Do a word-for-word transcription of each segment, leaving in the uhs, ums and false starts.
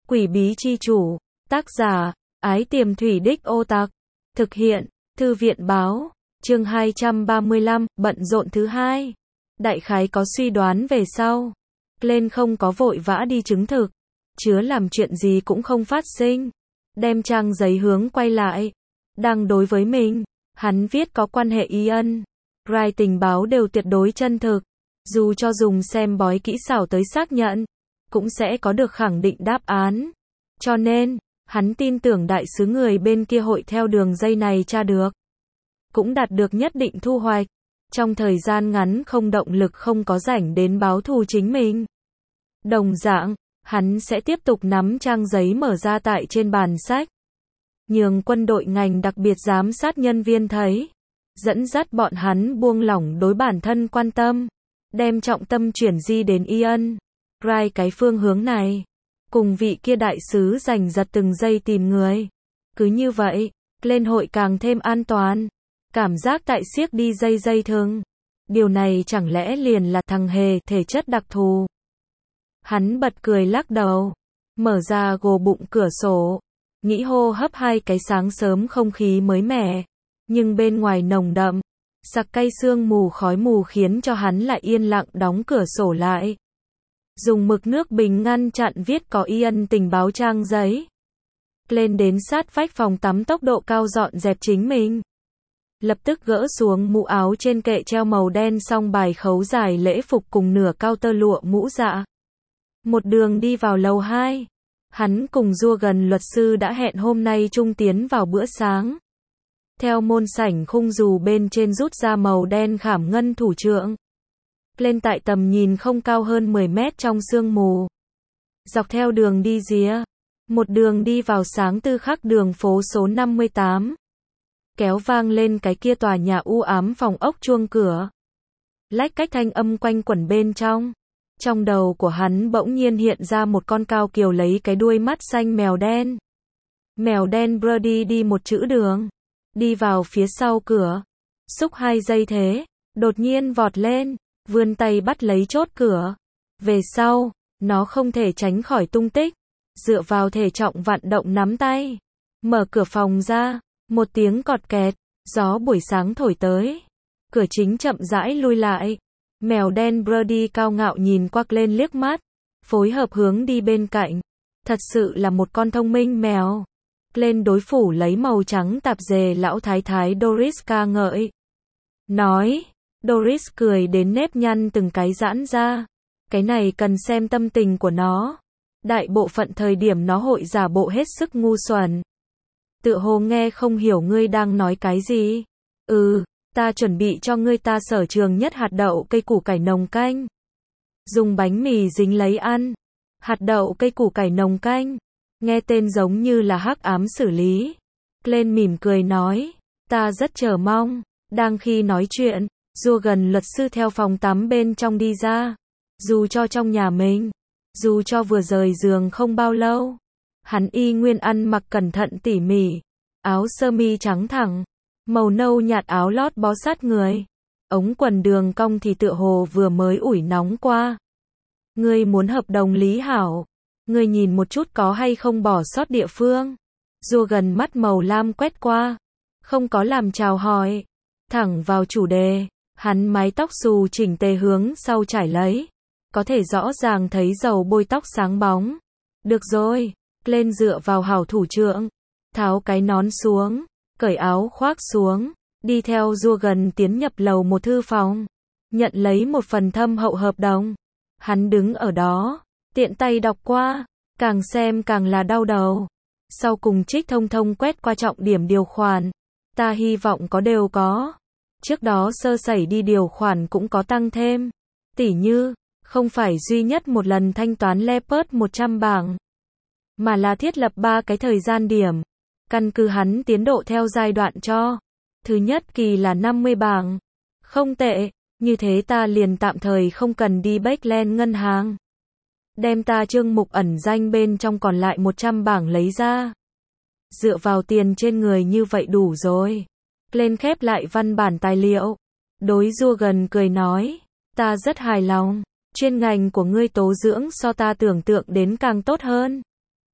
Quỷ bí chi chủ, tác giả, Ái Tiềm Thủy Đích Ô Tặc, thực hiện, Thư viện báo, chương hai trăm ba mươi lăm, bận rộn thứ hai. Đại khái có suy đoán về sau. Glenn không có vội vã đi chứng thực, chứa làm chuyện gì cũng không phát sinh. Đem trang giấy hướng quay lại. Đang đối với mình, hắn viết có quan hệ Ian. Wright tình báo đều tuyệt đối chân thực. Dù cho dùng xem bói kỹ xảo tới xác nhận, cũng sẽ có được khẳng định đáp án. Cho nên, hắn tin tưởng đại sứ người bên kia hội theo đường dây này tra được. Cũng đạt được nhất định thu hoạch. Trong thời gian ngắn không động lực không có rảnh đến báo thù chính mình. Đồng dạng, hắn sẽ tiếp tục nắm trang giấy mở ra tại trên bàn sách. Nhường quân đội ngành đặc biệt giám sát nhân viên thấy. Dẫn dắt bọn hắn buông lỏng đối bản thân quan tâm. Đem trọng tâm chuyển di đến Ian. Wright cái phương hướng này. Cùng vị kia đại sứ giành giật từng giây tìm người. Cứ như vậy, lên hội càng thêm an toàn. Cảm giác tại siếc đi dây dây thừng. Điều này chẳng lẽ liền là thằng hề thể chất đặc thù. Hắn bật cười lắc đầu. Mở ra gồ bụng cửa sổ. Nghĩ hô hấp hai cái sáng sớm không khí mới mẻ. Nhưng bên ngoài nồng đậm. Sặc cay sương mù khói mù khiến cho hắn lại yên lặng đóng cửa sổ lại. Dùng mực nước bình ngăn chặn viết có Ian tình báo trang giấy. Lên đến sát vách phòng tắm tốc độ cao dọn dẹp chính mình. Lập tức gỡ xuống mũ áo trên kệ treo màu đen xong bài khấu dài lễ phục cùng nửa cao tơ lụa mũ dạ. Một đường đi vào lầu hai. Hắn cùng Dua gần luật sư đã hẹn hôm nay chung tiến vào bữa sáng. Theo môn sảnh khung dù bên trên rút ra màu đen khảm ngân thủ trượng. Lên tại tầm nhìn không cao hơn mười mét trong sương mù. Dọc theo đường đi rìa. Một đường đi vào sáng tư khắc đường phố số năm mươi tám. Kéo vang lên cái kia tòa nhà u ám phòng ốc chuông cửa. Lách cách thanh âm quanh quẩn bên trong. Trong đầu của hắn bỗng nhiên hiện ra một con cao kiều lấy cái đuôi mắt xanh mèo đen. Mèo đen Brody đi một chữ đường. Đi vào phía sau cửa. Xúc hai giây thế. Đột nhiên vọt lên. Vươn tay bắt lấy chốt cửa. Về sau, nó không thể tránh khỏi tung tích. Dựa vào thể trọng vặn động nắm tay. Mở cửa phòng ra. Một tiếng cọt kẹt. Gió buổi sáng thổi tới. Cửa chính chậm rãi lui lại. Mèo đen Brody cao ngạo nhìn qua lên liếc mắt. Phối hợp hướng đi bên cạnh. Thật sự là một con thông minh mèo. Lên đối phủ lấy màu trắng tạp dề lão thái thái Doris ca ngợi. Nói. Doris cười đến nếp nhăn từng cái giãn ra. Cái này cần xem tâm tình của nó. Đại bộ phận thời điểm nó hội giả bộ hết sức ngu xuẩn. Tựa hồ nghe không hiểu ngươi đang nói cái gì. Ừ, ta chuẩn bị cho ngươi ta sở trường nhất hạt đậu cây củ cải nồng canh. Dùng bánh mì dính lấy ăn. Hạt đậu cây củ cải nồng canh. Nghe tên giống như là hắc ám xử lý. Glenn mỉm cười nói. Ta rất chờ mong. Đang khi nói chuyện. Dua gần luật sư theo phòng tắm bên trong đi ra. Dù cho trong nhà mình. Dù cho vừa rời giường không bao lâu. Hắn y nguyên ăn mặc cẩn thận tỉ mỉ. Áo sơ mi trắng thẳng. Màu nâu nhạt áo lót bó sát người. Ống quần đường cong thì tựa hồ vừa mới ủi nóng qua. Ngươi muốn hợp đồng lý hảo. Ngươi nhìn một chút có hay không bỏ sót địa phương. Dua gần mắt màu lam quét qua. Không có làm chào hỏi. Thẳng vào chủ đề. Hắn mái tóc xù chỉnh tề hướng sau trải lấy. Có thể rõ ràng thấy dầu bôi tóc sáng bóng. Được rồi. Lên dựa vào hảo thủ trượng. Tháo cái nón xuống. Cởi áo khoác xuống. Đi theo Dua gần tiến nhập lầu một thư phòng. Nhận lấy một phần thâm hậu hợp đồng. Hắn đứng ở đó. Tiện tay đọc qua. Càng xem càng là đau đầu. Sau cùng trích thông thông quét qua trọng điểm điều khoản. Ta hy vọng có đều có. Trước đó sơ sẩy đi điều khoản cũng có tăng thêm. Tỉ như, không phải duy nhất một lần thanh toán Leopard một trăm bảng. Mà là thiết lập ba cái thời gian điểm. Căn cứ hắn tiến độ theo giai đoạn cho. Thứ nhất kỳ là năm mươi bảng. Không tệ, như thế ta liền tạm thời không cần đi Backland ngân hàng. Đem ta chương mục ẩn danh bên trong còn lại một trăm bảng lấy ra. Dựa vào tiền trên người như vậy đủ rồi. Lên khép lại văn bản tài liệu. Đối Dua gần cười nói. Ta rất hài lòng. Chuyên ngành của ngươi tố dưỡng so ta tưởng tượng đến càng tốt hơn.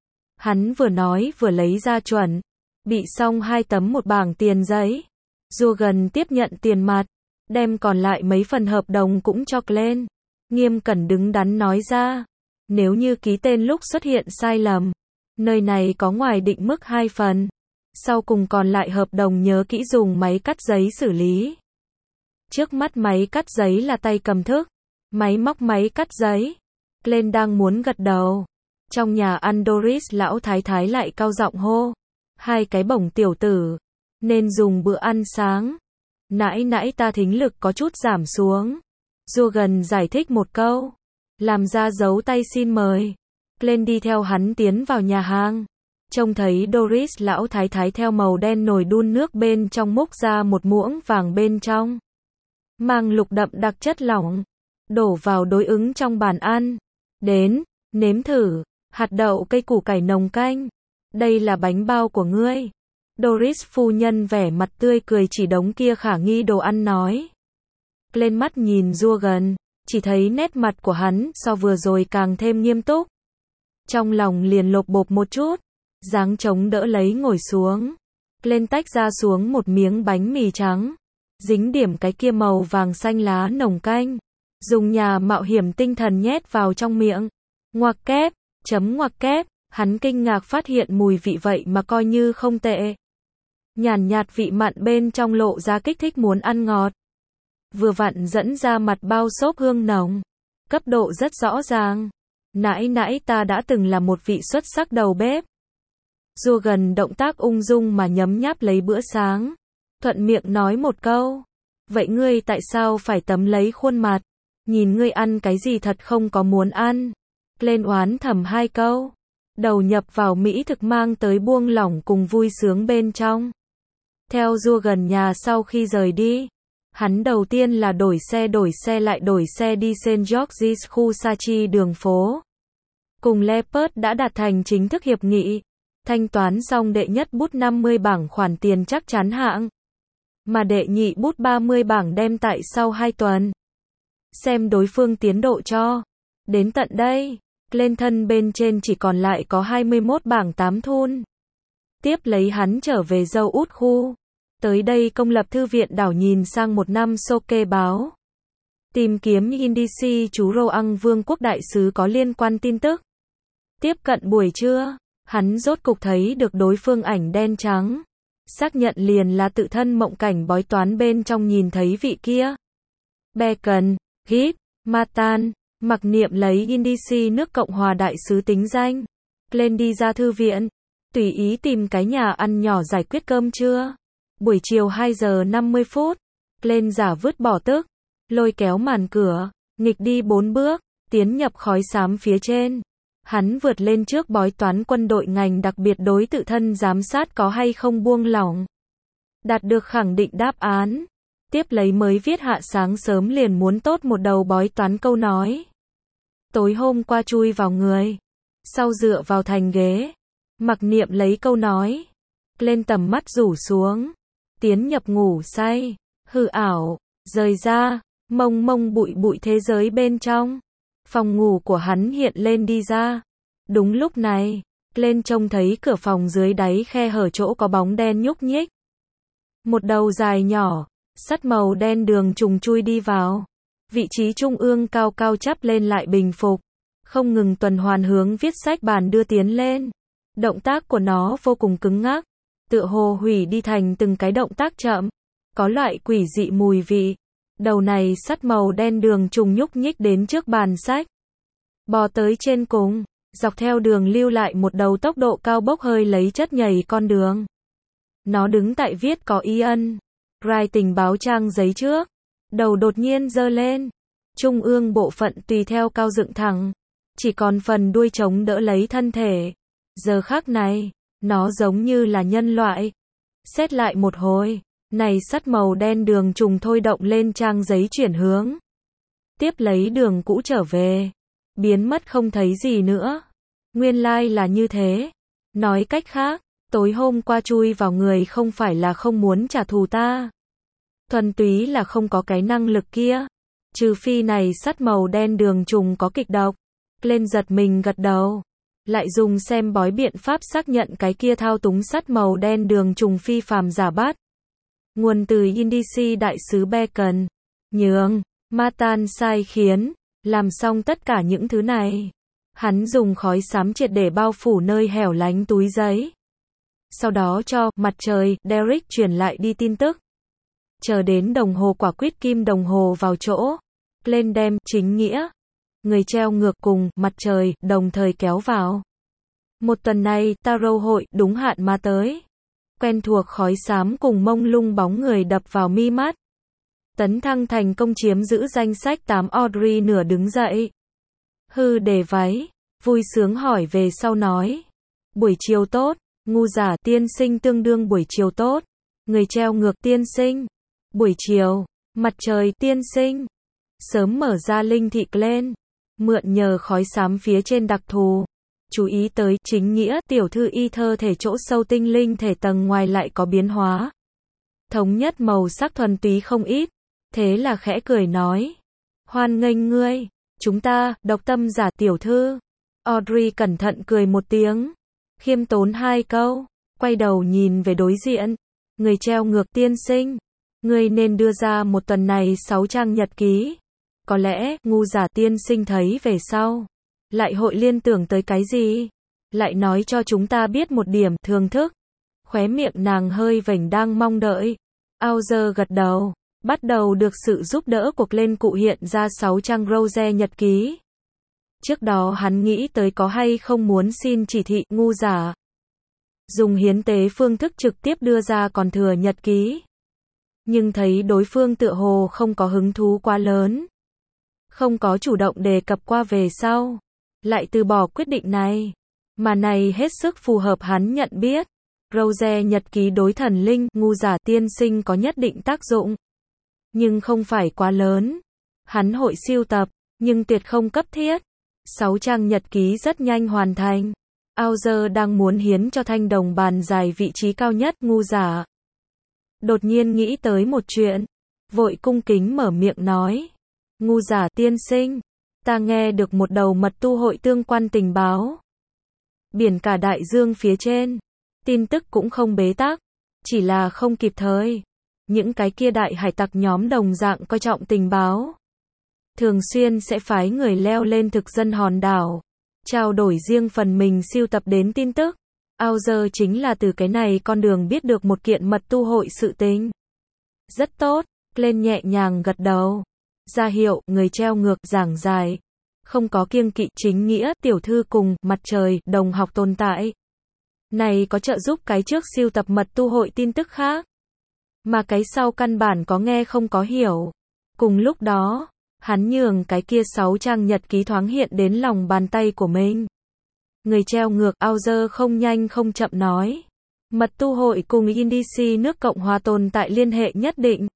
Hắn vừa nói vừa lấy ra chuẩn. Bị xong hai tấm một bảng tiền giấy. Jurgen tiếp nhận tiền mặt. Đem còn lại mấy phần hợp đồng cũng cho Glenn. Nghiêm cẩn đứng đắn nói ra. Nếu như ký tên lúc xuất hiện sai lầm. Nơi này có ngoài định mức hai phần. Sau cùng còn lại hợp đồng nhớ kỹ dùng máy cắt giấy xử lý. Trước mắt máy cắt giấy là tay cầm thức. Máy móc máy cắt giấy. Glenn đang muốn gật đầu. Trong nhà ăn Doris lão thái thái lại cao giọng hô. Hai cái bổng tiểu tử. Nên dùng bữa ăn sáng. Nãy nãy ta thính lực có chút giảm xuống. Jurgen giải thích một câu. Làm ra dấu tay xin mời. Glenn đi theo hắn tiến vào nhà hàng. Trông thấy Doris lão thái thái theo màu đen nồi đun nước bên trong múc ra một muỗng vàng bên trong. Mang lục đậm đặc chất lỏng. Đổ vào đối ứng trong bàn ăn. Đến, nếm thử. Hạt đậu cây củ cải nồng canh. Đây là bánh bao của ngươi. Doris phu nhân vẻ mặt tươi cười chỉ đống kia khả nghi đồ ăn nói. Lên mắt nhìn Jurgen, chỉ thấy nét mặt của hắn so vừa rồi càng thêm nghiêm túc. Trong lòng liền lột bột một chút, dáng chống đỡ lấy ngồi xuống. Lên tách ra xuống một miếng bánh mì trắng, dính điểm cái kia màu vàng xanh lá nồng canh. Dùng nhà mạo hiểm tinh thần nhét vào trong miệng. Ngoặc kép, chấm ngoặc kép, hắn kinh ngạc phát hiện mùi vị vậy mà coi như không tệ. Nhàn nhạt vị mặn bên trong lộ ra kích thích muốn ăn ngọt. Vừa vặn dẫn ra mặt bao xốp hương nồng. Cấp độ rất rõ ràng. Nãy nãy ta đã từng là một vị xuất sắc đầu bếp. Jurgen động tác ung dung mà nhấm nháp lấy bữa sáng. Thuận miệng nói một câu. Vậy ngươi tại sao phải tấm lấy khuôn mặt? Nhìn ngươi ăn cái gì thật không có muốn ăn. Lên oán thầm hai câu. Đầu nhập vào mỹ thực mang tới buông lỏng cùng vui sướng bên trong. Theo Jurgen nhà sau khi rời đi. Hắn đầu tiên là đổi xe đổi xe lại đổi xe đi Saint George's khu Sachi đường phố. Cùng Leopard đã đạt thành chính thức hiệp nghị. Thanh toán xong đệ nhất bút năm mươi bảng khoản tiền chắc chắn hạng. Mà đệ nhị bút ba mươi bảng đem tại sau hai tuần. Xem đối phương tiến độ cho. Đến tận đây, lên thân bên trên chỉ còn lại có hai mươi mốt bảng tám thun. Tiếp lấy hắn trở về dâu út khu. Tới đây công lập thư viện đảo nhìn sang một năm Soke báo. Tìm kiếm Indici chú Roang Vương quốc đại sứ có liên quan tin tức. Tiếp cận buổi trưa, hắn rốt cục thấy được đối phương ảnh đen trắng. Xác nhận liền là tự thân mộng cảnh bói toán bên trong nhìn thấy vị kia. Bacon, Gip, Matan, mặc niệm lấy Indici nước Cộng hòa đại sứ tính danh. Lên đi ra thư viện, tùy ý tìm cái nhà ăn nhỏ giải quyết cơm trưa. Buổi chiều hai giờ năm mươi phút, lên giả vứt bỏ tức, lôi kéo màn cửa, nghịch đi bốn bước, tiến nhập khói xám phía trên. Hắn vượt lên trước bói toán quân đội ngành đặc biệt đối tự thân giám sát có hay không buông lỏng. Đạt được khẳng định đáp án. Tiếp lấy mới viết hạ sáng sớm liền muốn tốt một đầu bói toán câu nói. Tối hôm qua chui vào người. Sau dựa vào thành ghế. Mặc niệm lấy câu nói. Lên tầm mắt rủ xuống. Tiến nhập ngủ say. Hư ảo. Rời ra. Mông mông bụi bụi thế giới bên trong. Phòng ngủ của hắn hiện lên đi ra. Đúng lúc này, lên trông thấy cửa phòng dưới đáy khe hở chỗ có bóng đen nhúc nhích. Một đầu dài nhỏ, sắt màu đen đường trùng chui đi vào. Vị trí trung ương cao cao chắp lên lại bình phục. Không ngừng tuần hoàn hướng viết sách bàn đưa tiến lên. Động tác của nó vô cùng cứng ngắc. Tựa hồ hủy đi thành từng cái động tác chậm. Có loại quỷ dị mùi vị. Đầu này sắt màu đen đường trùng nhúc nhích đến trước bàn sách. Bò tới trên cùng, dọc theo đường lưu lại một đầu tốc độ cao bốc hơi lấy chất nhảy con đường. Nó đứng tại viết có ý ân. Rai tình báo trang giấy trước. Đầu đột nhiên giơ lên. Trung ương bộ phận tùy theo cao dựng thẳng. Chỉ còn phần đuôi chống đỡ lấy thân thể. Giờ khắc này, nó giống như là nhân loại. Xét lại một hồi. Này sắt màu đen đường trùng thôi động lên trang giấy chuyển hướng. Tiếp lấy đường cũ trở về. Biến mất không thấy gì nữa. Nguyên lai like là như thế. Nói cách khác, tối hôm qua chui vào người không phải là không muốn trả thù ta. Thuần túy là không có cái năng lực kia. Trừ phi này sắt màu đen đường trùng có kịch độc. Lên giật mình gật đầu. lại dùng xem bói biện pháp xác nhận cái kia thao túng sắt màu đen đường trùng phi phàm giả bát. Nguồn từ Indici đại sứ Bacon. Nhường, Matan sai khiến, làm xong tất cả những thứ này. Hắn dùng khói xám triệt để bao phủ nơi hẻo lánh túi giấy. Sau đó cho mặt trời, Derek truyền lại đi tin tức. Chờ đến đồng hồ quả quýt kim đồng hồ vào chỗ. Lên đem chính nghĩa. Người treo ngược cùng mặt trời đồng thời kéo vào. Một tuần này, Tarot hội đúng hạn mà tới. Quen thuộc khói xám cùng mông lung bóng người đập vào mi mắt. Tấn thăng thành công chiếm giữ danh sách tám Audrey nửa đứng dậy. Hư để váy. Vui sướng hỏi về sau nói. Buổi chiều tốt. Ngu giả tiên sinh tương đương buổi chiều tốt. Người treo ngược tiên sinh. Buổi chiều. Mặt trời tiên sinh. Sớm mở ra linh thị lên. Mượn nhờ khói xám phía trên đặc thù. Chú ý tới chính nghĩa tiểu thư y thơ thể chỗ sâu tinh linh thể tầng ngoài lại có biến hóa. Thống nhất màu sắc thuần túy không ít. Thế là khẽ cười nói. Hoan nghênh ngươi. Chúng ta, độc tâm giả tiểu thư. Audrey cẩn thận cười một tiếng. Khiêm tốn hai câu. Quay đầu nhìn về đối diện. Người treo ngược tiên sinh. Ngươi nên đưa ra một tuần này sáu trang nhật ký. Có lẽ, ngu giả tiên sinh thấy về sau. Lại hội liên tưởng tới cái gì? Lại nói cho chúng ta biết một điểm thưởng thức. Khóe miệng nàng hơi vểnh đang mong đợi. Auger gật đầu. Bắt đầu được sự giúp đỡ cuộc lên cụ hiện ra sáu trang Rose nhật ký. Trước đó hắn nghĩ tới có hay không muốn xin chỉ thị ngu giả. Dùng hiến tế phương thức trực tiếp đưa ra còn thừa nhật ký. Nhưng thấy đối phương tựa hồ không có hứng thú quá lớn. Không có chủ động đề cập qua về sau. Lại từ bỏ quyết định này. Mà này hết sức phù hợp hắn nhận biết. Rose nhật ký đối thần linh, ngu giả tiên sinh có nhất định tác dụng. Nhưng không phải quá lớn. Hắn hội siêu tập, nhưng tuyệt không cấp thiết. Sáu trang nhật ký rất nhanh hoàn thành. Auger đang muốn hiến cho thanh đồng bàn dài vị trí cao nhất, ngu giả. Đột nhiên nghĩ tới một chuyện. Vội cung kính mở miệng nói. Ngu giả tiên sinh. Ta nghe được một đầu mật tu hội tương quan tình báo. Biển cả đại dương phía trên. Tin tức cũng không bế tắc. Chỉ là không kịp thời. Những cái kia đại hải tặc nhóm đồng dạng coi trọng tình báo. Thường xuyên sẽ phái người leo lên thực dân hòn đảo. Trao đổi riêng phần mình siêu tập đến tin tức. Auger chính là từ cái này con đường biết được một kiện mật tu hội sự tình. Rất tốt. Lên nhẹ nhàng gật đầu. Ra hiệu, người treo ngược, giảng dài. Không có kiêng kỵ chính nghĩa, tiểu thư cùng, mặt trời, đồng học tồn tại. Này có trợ giúp cái trước siêu tập mật tu hội tin tức khác. Mà cái sau căn bản có nghe không có hiểu. Cùng lúc đó, hắn nhường cái kia sáu trang nhật ký thoáng hiện đến lòng bàn tay của mình. Người treo ngược, Auger không nhanh không chậm nói. Mật tu hội cùng Indici nước Cộng Hòa tồn tại liên hệ nhất định.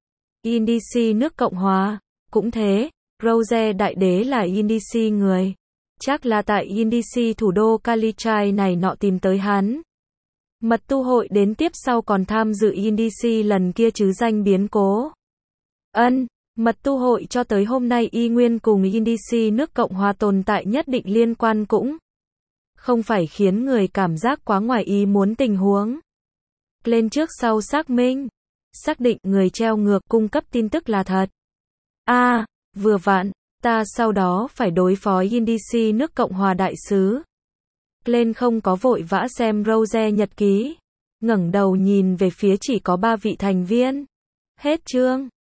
Indici nước Cộng Hòa, cũng thế, Rose đại đế là Indici người. Chắc là tại Indici thủ đô Calichai này nọ tìm tới hắn. Mật tu hội đến tiếp sau còn tham dự Indici lần kia chứ danh biến cố. Ân, mật tu hội cho tới hôm nay y nguyên cùng Indici nước Cộng Hòa tồn tại nhất định liên quan cũng không phải khiến người cảm giác quá ngoài ý muốn tình huống. Lên trước sau xác minh. Xác định người treo ngược cung cấp tin tức là thật. A, à, vừa vặn, ta sau đó phải đối phó Indici nước Cộng Hòa đại sứ. Lên không có vội vã xem Rose nhật ký. Ngẩng đầu nhìn về phía chỉ có ba vị thành viên. Hết chương.